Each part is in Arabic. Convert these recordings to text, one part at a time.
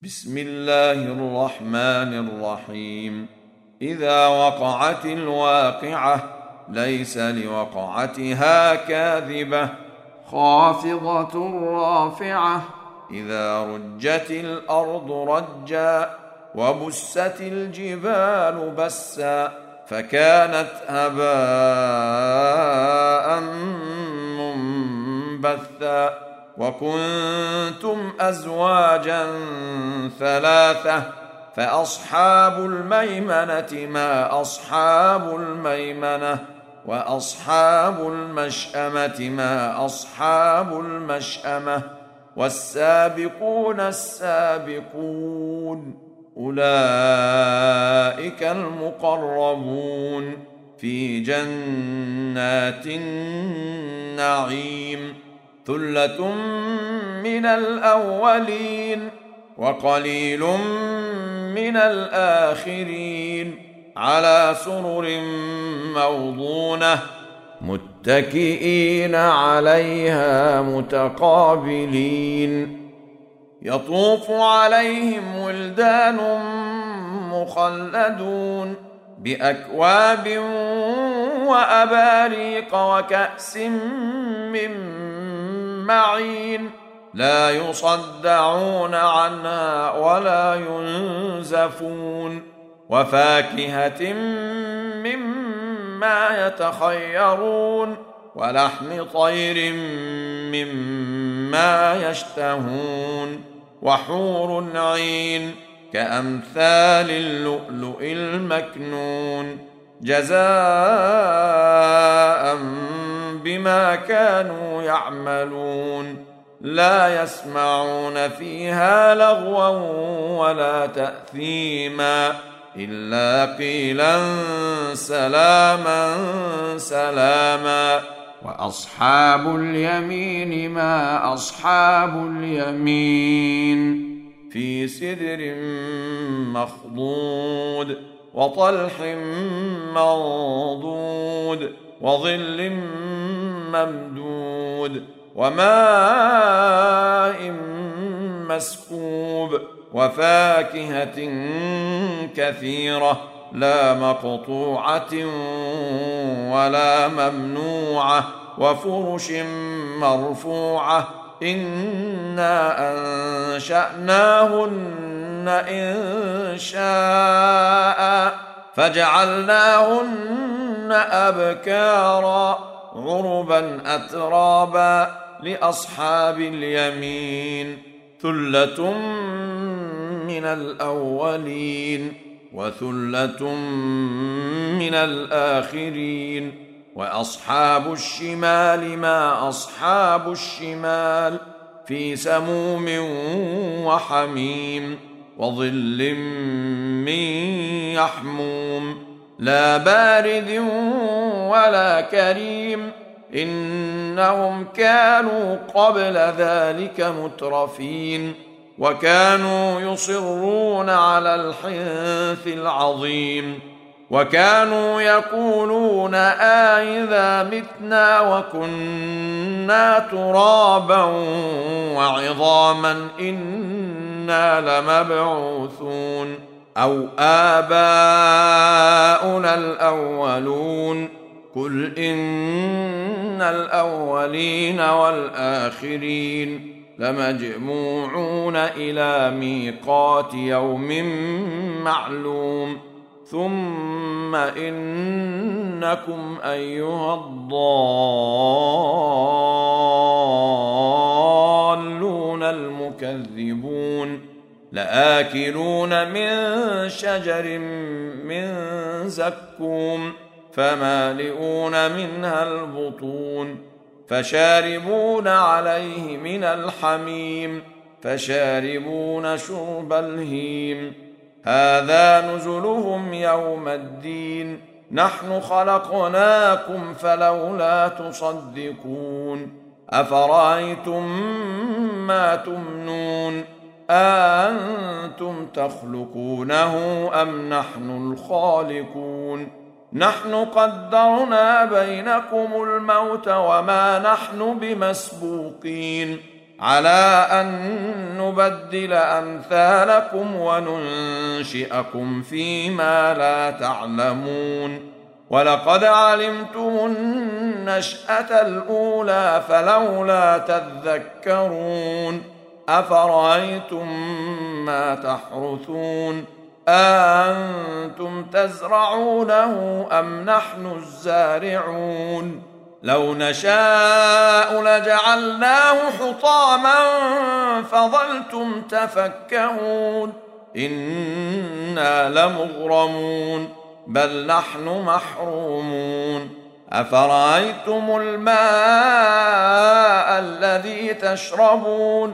بسم الله الرحمن الرحيم. إذا وقعت الواقعة ليس لوقعتها كاذبة خافضة رافعة. إذا رجت الأرض رجا وبست الجبال بسا فكانت هباء منبثا وكنتم أزواجا ثلاثة فأصحاب الميمنة ما أصحاب الميمنة وأصحاب المشأمة ما أصحاب المشأمة والسابقون السابقون أولئك المقربون في جنات النعيم ثلة من الأولين وقليل من الآخرين على سرر موضونة متكئين عليها متقابلين يطوف عليهم ولدان مخلدون بأكواب وأباريق وكأس من معين لا يصدعون عنها ولا ينزفون وفاكهة مما يتخيرون ولحم طير مما يشتهون وحور عين كأمثال اللؤلؤ المكنون جزاء بما كانوا يعملون لا يسمعون فيها لغوا ولا تأثيما إلا قيلا سلاما سلاما وأصحاب اليمين ما أصحاب اليمين في سدر مخضود وطلح منضود وظل ممدود وماء مسكوب وفاكهة كثيرة لا مقطوعة ولا ممنوعة وفرش مرفوعة إنا أنشأناهن إن شاء فجعلناهن أبكارا عربا أترابا لأصحاب اليمين ثلة من الأولين وثلة من الآخرين وأصحاب الشمال ما أصحاب الشمال في سموم وحميم وظل من يحموم لا بارد ولا كريم إنهم كانوا قبل ذلك مترفين وكانوا يصرون على الحنث العظيم وكانوا يقولون أإذا متنا وكنا ترابا وعظاما إنا لمبعوثون أو آباؤنا الأولون قل إن الأولين والآخرين لمجموعون إلى ميقات يوم معلوم ثم إنكم أيها الضالون المكذبون لآكلون من شجر من زكوم فمالئون منها البطون فشاربون عليه من الحميم فشاربون شرب الهيم هذا نزلهم يوم الدين نحن خلقناكم فلولا تصدقون أفرأيتم ما تمنون أأنتم تخلقونه أم نحن الخالقون نحن قدرنا بينكم الموت وما نحن بمسبوقين على أن نبدل أمثالكم وننشئكم فيما لا تعلمون ولقد علمتم النشأة الأولى فلولا تذكرون أفرأيتم ما تحرثون أأنتم تزرعونه أم نحن الزارعون لو نشاء لجعلناه حطاما فظلتم تفكهون إنا لمغرمون بل نحن محرومون أفرأيتم الماء الذي تشربون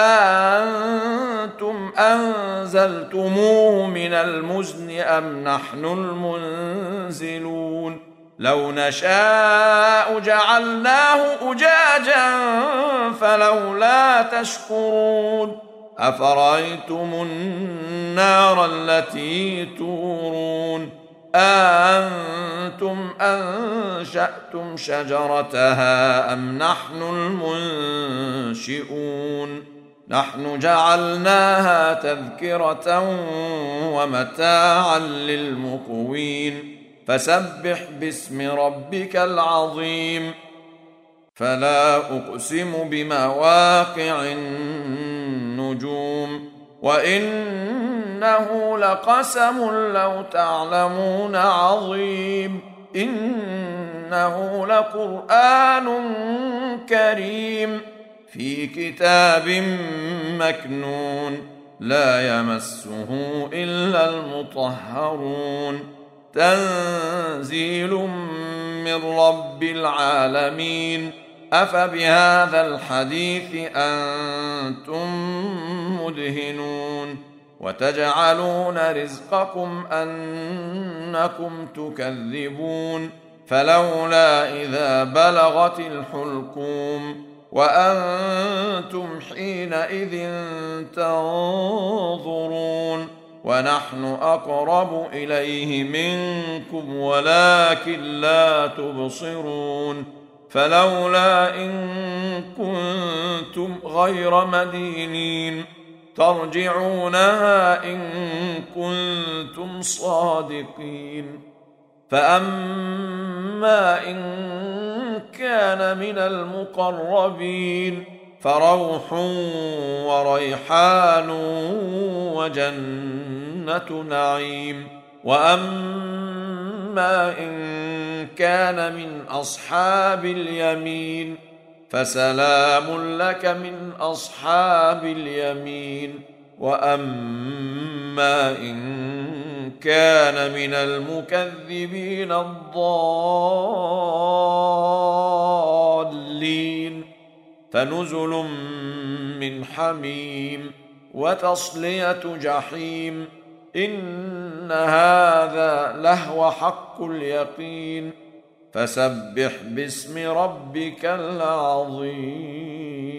أأنتم أنزلتموه من المزن أم نحن المنزلون لو نشاء جعلناه أجاجا فلولا تشكرون أفرأيتم النار التي تورون أأنتم أنشأتم شجرتها أم نحن المنشئون نحن جعلناها تذكرة ومتاعا للمقوين فسبح باسم ربك العظيم فلا أقسم بمواقع النجوم وإنه لقسم لو تعلمون عظيم إنه لقرآن كريم في كتاب مكنون لا يمسه إلا المطهرون تنزيل من رب العالمين أفبهذا الحديث أنتم مدهنون وتجعلون رزقكم أنكم تكذبون فلولا إذا بلغت الحلقوم وأنتم حينئذ تنظرون ونحن أقرب إليه منكم ولكن لا تبصرون فلولا إن كنتم غير مدينين ترجعونها إن كنتم صادقين فأما إن كان من المقربين فروح وريحان وجنة نعيم وأما إن كان من أصحاب اليمين فسلام لك من أصحاب اليمين وأما إن كان من المكذبين الضالين فنزل من حميم وتصلية جحيم إن هذا لهو حق اليقين فسبح باسم ربك العظيم